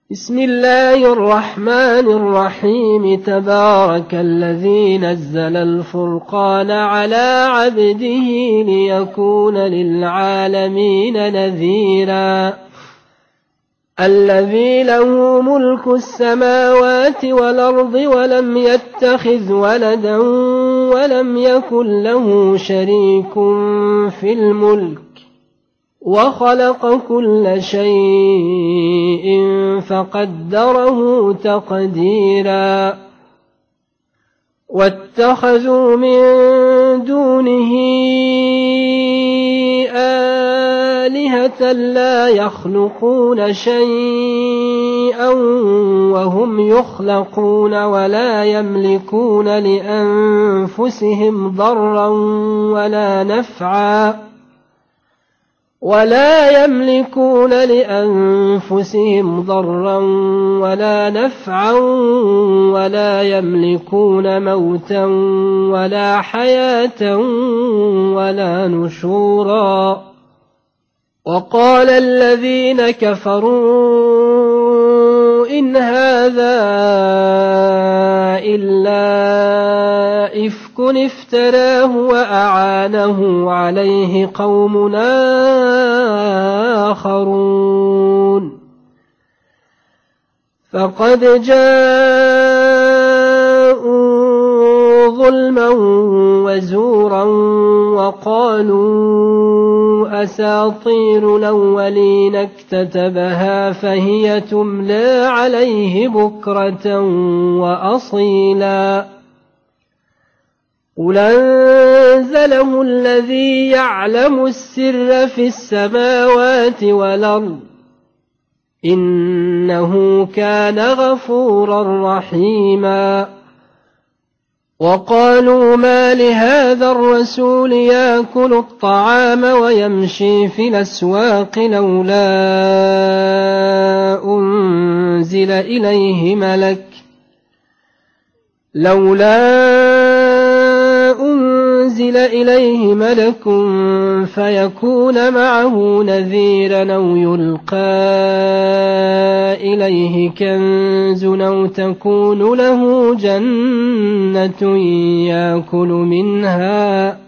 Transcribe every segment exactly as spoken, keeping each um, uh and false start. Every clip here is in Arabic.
بسم الله الرحمن الرحيم تبارك الذي نزل الفرقان على عبده ليكون للعالمين نذيرا الذي له ملك السماوات والأرض ولم يتخذ ولدا ولم يكن له شريك في الملك وخلق كل شيء فقدره تقديرا واتخذوا من دونه آلهة لا يخلقون شيئا وهم يخلقون ولا يملكون لأنفسهم ضرا ولا نفعا ولا يملكون لأنفسهم ضرا ولا نفعا ولا يملكون موتا ولا حياة ولا نشورا وقال الذين كفروا إن هذا إلا إفك افتراه وأعانه عليه قوم آخرون فقد جاءوا ظلما وزورا وقالوا أساطير الأولين اكتتبها فهي تملى عليه بكرة وأصيلا قل أنزله الذي يعلم السر في السماوات والأرض إنه كان غفورا رحيما وقالوا ما لهذا الرسول يأكل الطعام ويمشي في الأسواق لولا أنزل إليه ملك لولا أنزل إليه ملك فيكون معه نذيرا أو يلقى إليه كنز أو تكون له جنة يأكل منها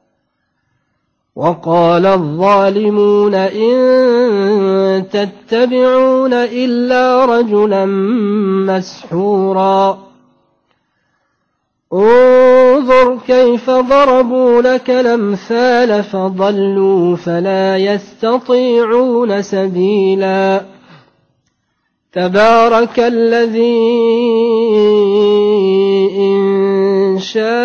وقال الظالمون إن تتبعون إلا رجلا مسحورا انظر كيف ضربوا لك الأمثال فضلوا فلا يستطيعون سبيلا تبارك الذي إن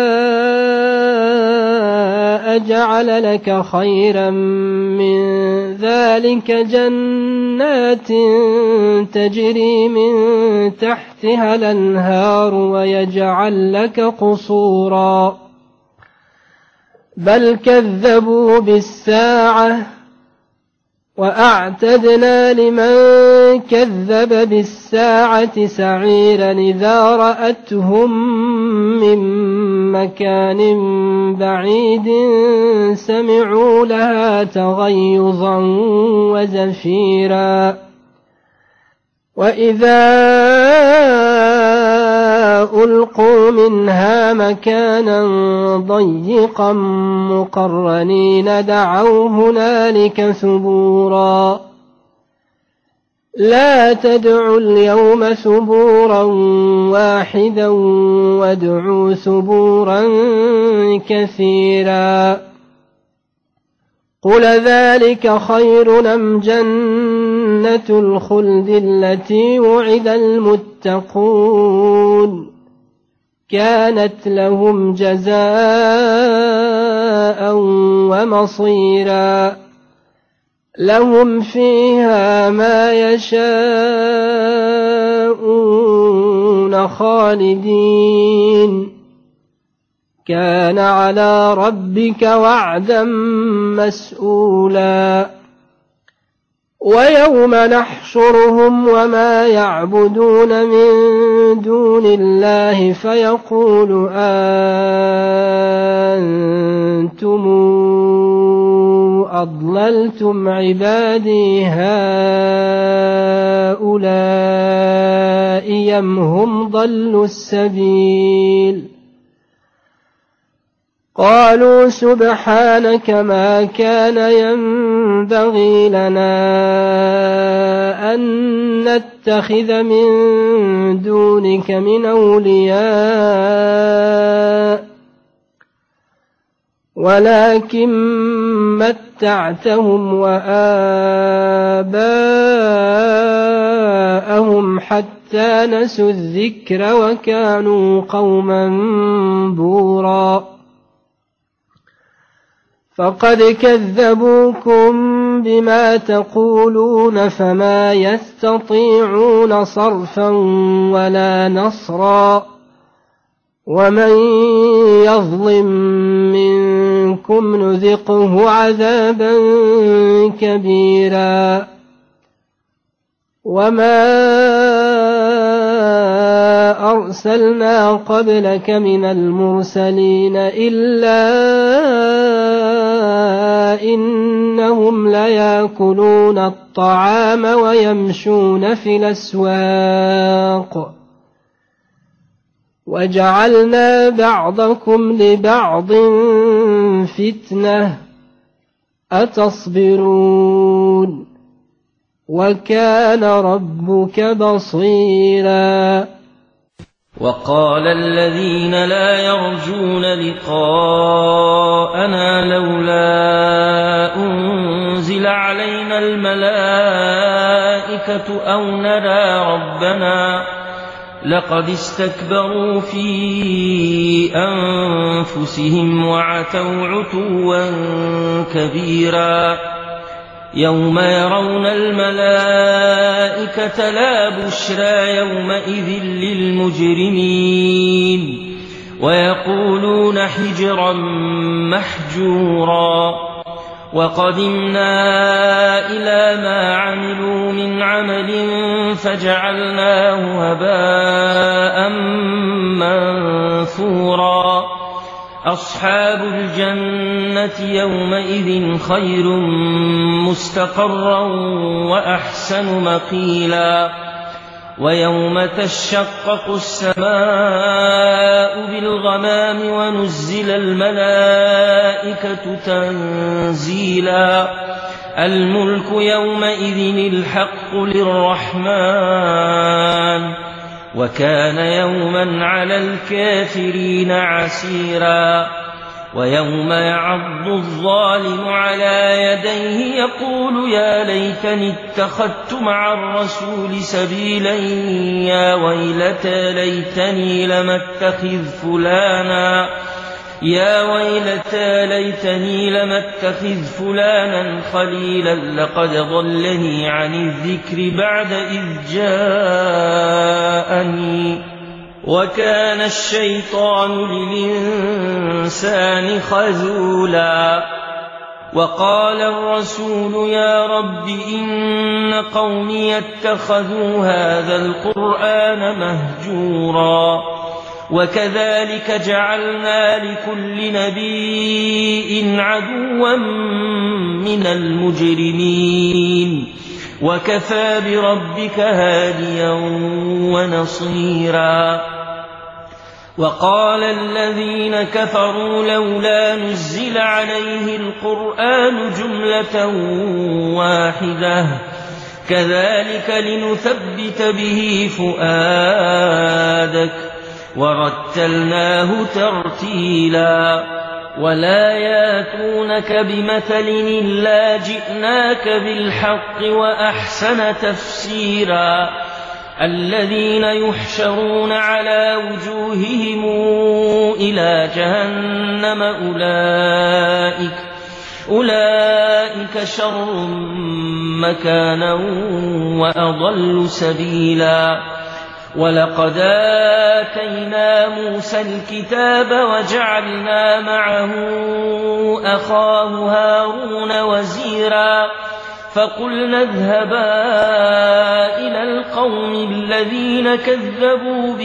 شاء جعل لك خيرا من ذلك جنات تجري من تحتها الأنهار ويجعل لك قصورا بل كذبوا بالساعة وأعتدنا لمن كذب بالساعة سعيرا إذا رأتهم من مكان بعيد سمعوا لها تغيظا وزفيرا وإذا ألقوا منها مكانا ضيقا مقرنين دعوا هنالك ثبورا لا تدعوا اليوم ثبورا واحدا وادعوا ثبورا كثيرا قل ذلك خير أم جنة الخلد التي وعد المتقون كانت لهم جزاء ومصيرا لهم فيها ما يشاءون خالدين كان على ربك وعدا مسئولا ويوم نحشرهم وما يعبدون من دون الله فيقول أنتم أضللتم عبادي هؤلاء أم هم ضلوا السبيل قالوا سبحانك ما كان ينبغي لنا أن نتخذ من دونك من أولياء ولكن متعتهم وآباءهم حتى نسوا الذكر وكانوا قوما بورا فقد كذبوكم بما تقولون فما يستطيعون صرفا ولا نصرا ومن يظلم منكم نذقه عذابا كبيرا وما أرسلنا قبلك من المرسلين إلا إنهم ليأكلون الطعام ويمشون في الأسواق وجعلنا بعضكم لبعض فتنة أتصبرون وكان ربك بصيرا وقال الذين لا يرجون لقاءنا لولا أنزل علينا الملائكة أو نرى ربنا لقد استكبروا في أنفسهم وعتوا عتوا كبيرا يوم يرون الملائكة لا بشرى يومئذ للمجرمين ويقولون حجرا محجورا وقدمنا إلى ما عملوا من عمل فجعلناه هباء منثورا أصحاب الجنة يومئذ خير مستقرا وأحسن مقيلا ويوم تشقق السماء بالغمام ونزل الملائكة تنزيلا الملك يومئذ الحق للرحمن وكان يوما على الكافرين عسيرا ويوم يعض الظالم على يديه يقول يا ليتني اتخذت مع الرسول سبيلا يا ويلتى ليتني لم اتخذ فلانا يا ويلتى ليتني لم اتخذ فلانا خليلا لقد ضلني عن الذكر بعد إذ جاءني وكان الشيطان للإنسان خذولا وقال الرسول يا رب إن قومي اتخذوا هذا القرآن مهجورا وكذلك جعلنا لكل نبي عدوا من المجرمين وكفى بربك هاديا ونصيرا وقال الذين كفروا لولا نزل عليه القرآن جملة واحدة كذلك لنثبت به فؤادك ورتلناه ترتيلا ولا ياتونك بمثل إلا جئناك بالحق وأحسن تفسيرا الذين يحشرون على وجوههم إلى جهنم أولئك أولئك شر مكانا وأضل سبيلا ولقد آتينا موسى الكتاب وجعلنا معه أخاه هارون وزيرا فقلنا اذهبا إلى القوم الذين كذبوا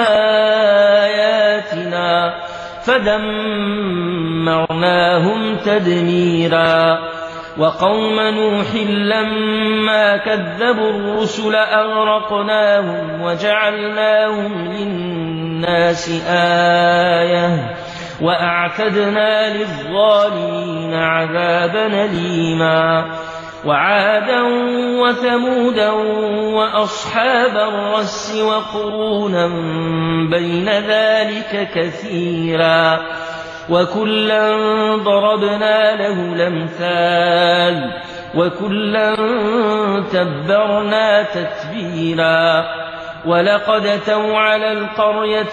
بآياتنا فدمرناهم تدميرا وقوم نوح لما كذبوا الرسل أغرقناهم وجعلناهم للناس آية وأعتدنا للظالمين عذابا أليما وعادا وثمودا وأصحاب الرس وقرونا بين ذلك كثيرا وكلا ضربنا له الأمثال وكلا تبرنا تتبيرا ولقد أتوا على القرية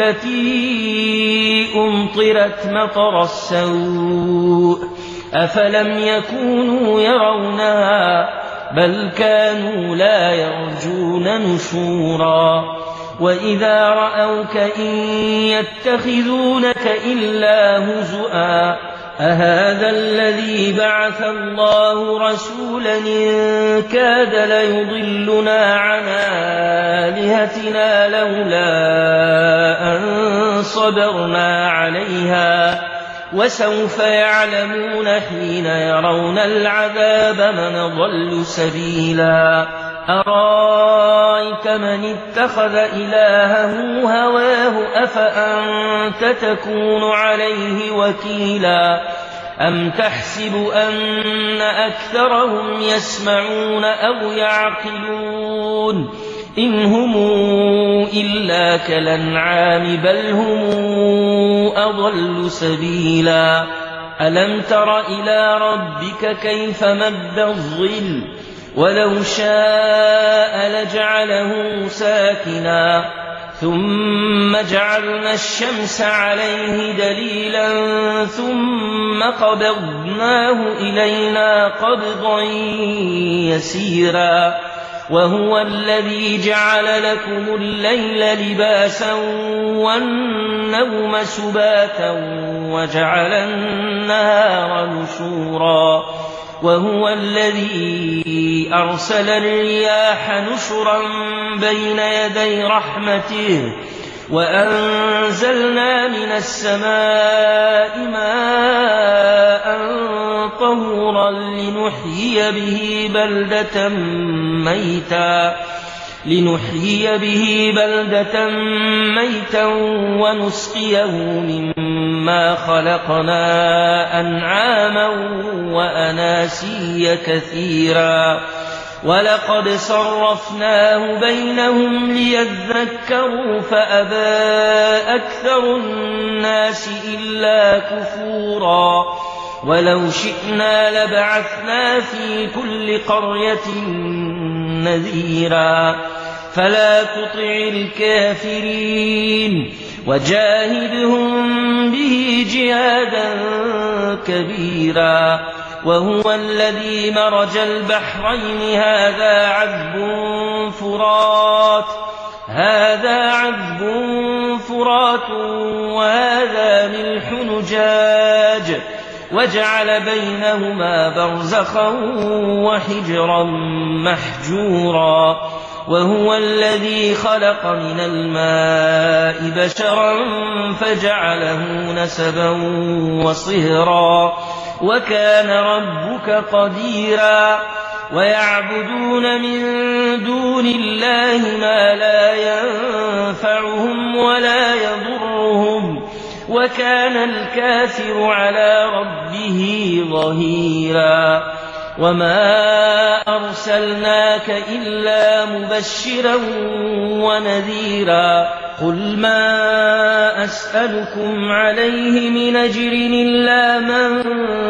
التي أمطرت مطر السوء أفلم يكونوا يرونها بل كانوا لا يرجون نشورا وإذا رأوك إن يتخذونك إلا هزؤا أهذا الذي بعث الله رسولا إن كاد ليضلنا عن آلهتنا لولا أن صبرنا عليها وسوف يعلمون حين يرون العذاب من ضل سبيلا أرايت من اتخذ إلهه هواه أفأنت تكون عليه وكيلا أم تحسب أن أكثرهم يسمعون أو يعقلون إن هم إلا كالأنعام بل هم أضل سبيلا ألم تر إلى ربك كيف مد الظل ولو شاء لجعله ساكنا ثم جعلنا الشمس عليه دليلا ثم قبضناه إلينا قبضا يسيرا وهو الذي جعل لكم الليل لباسا والنوم سباتا وجعل النهار نشورا وهو الذي أرسل الرياح نشرا بين يدي رحمته وأنزلنا من السماء ماء طهورا لنحيي به بلدة ميتا لنحيي به بلدة ميتا ونسقيه مما خلقنا أنعاما وأناسيا كثيرا ولقد صرفناه بينهم ليذكروا فأبى أكثر الناس إلا كفورا ولو شئنا لبعثنا في كل قرية نذيرا فلا تطع الكافرين وجاهدهم به جهادا كبيرا وهو الذي مرج البحرين هذا عذب فرات هذا عذب فرات وهذا ملح نجاج وجعل بينهما برزخا وحجرا محجورا وهو الذي خلق من الماء بشرا فجعله نسبا وصهرا وكان ربك قديرا ويعبدون من دون الله ما لا ينفعهم ولا يضرهم وكان الكافر على ربه ظهيرا وما أرسلناك إلا مبشرا ونذيرا قل ما أسألكم عليه من أجر إلا من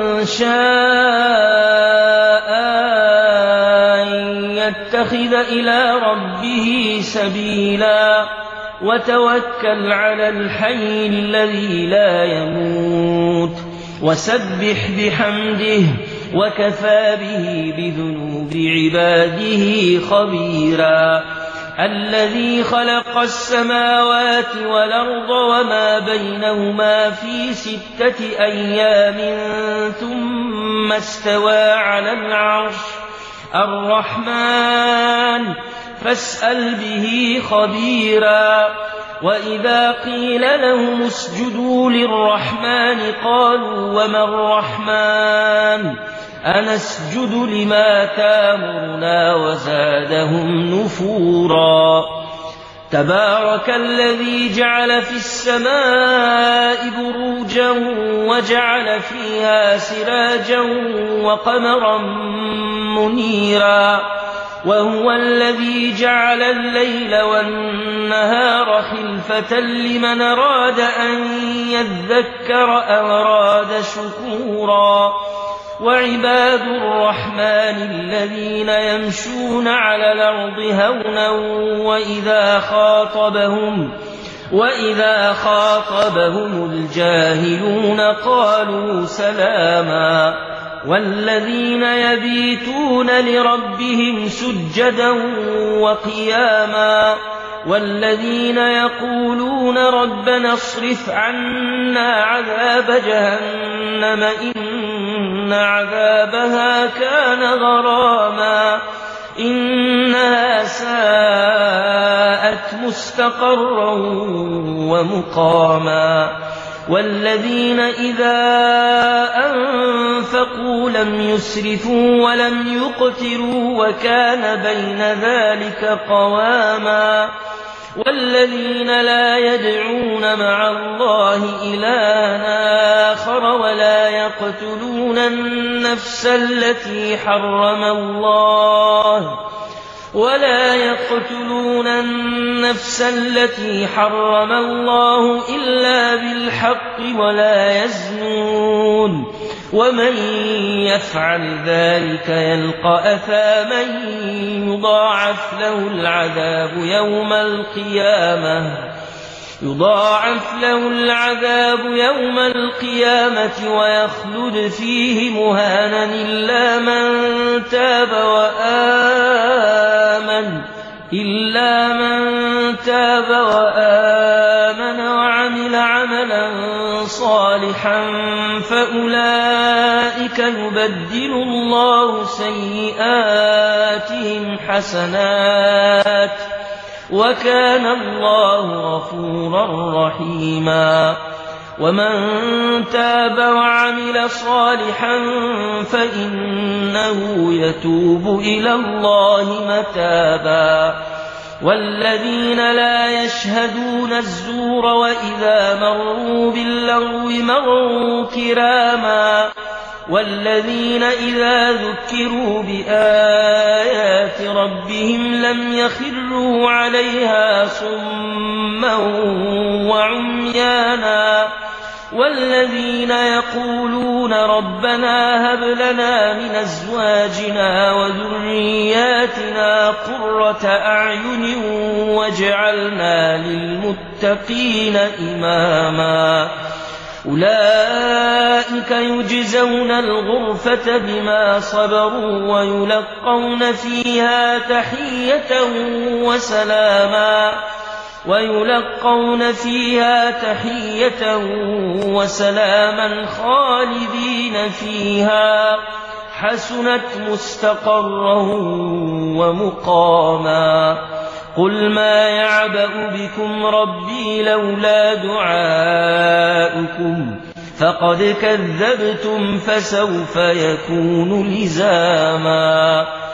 شاء أن يتخذ إلى ربه سبيلا وتوكل على الحي الذي لا يموت وسبح بحمده وكفى به بذنوب عباده خبيرا الذي خلق السماوات والأرض وما بينهما في ستة أيام ثم استوى على العرش الرحمن فاسأل به خبيرا وإذا قيل لهم اسجدوا للرحمن قالوا وما الرحمن أنسجد لما تامرنا وزادهم نفورا تبارك الذي جعل في السماء بروجا وجعل فيها سراجا وقمرا منيرا وهو الذي جعل الليل والنهار خلفة لمن أراد أن يذكر أو أراد شكورا وعباد الرحمن الذين يمشون على الأرض هونا وإذا خاطبهم وإذا خاطبهم الجاهلون قالوا سلاما والذين يبيتون لربهم سجدا وقياما والذين يقولون ربنا اصرف عنا عذاب جهنم إن عذابها كان غراما إنها ساءت مستقرا ومقاما والذين إذا أنفقوا لم يسرفوا ولم يقتروا وكان بين ذلك قواما والذين لا يدعون مع الله إلها آخر ولا يقتلون النفس التي حرم الله ولا يقتلون النفس التي حرم الله إلا بالحق ولا يزنون ومن يفعل ذلك يلقى أثاما يضاعف له العذاب يوم القيامة يضاعف له العذاب يوم القيامة ويخلد فيه مهانا إلا من تاب وآمن إلا من تاب وآمن وعمل عملا صالحا فأولئك يبدل الله سيئاتهم حسنات وكان الله غفورا رحيما ومن تاب وعمل صالحا فإنه يتوب إلى الله متابا والذين لا يشهدون الزور وإذا مروا باللغو مروا كراما والذين إذا ذكروا بآيات ربهم لم يخروا عليها صما وعميانا والذين يقولون ربنا هب لنا من أزواجنا وذرياتنا قرة أعين واجعلنا للمتقين إماما أولئك يجزون الغرفة بما صبروا ويلقون فيها تحية وسلاما ويلقون فيها تحية وسلاما خالدين فيها حسنت مستقرا ومقاما قل ما يعبأ بكم ربي لولا دعاؤكم فقد كذبتم فسوف يكون لزاما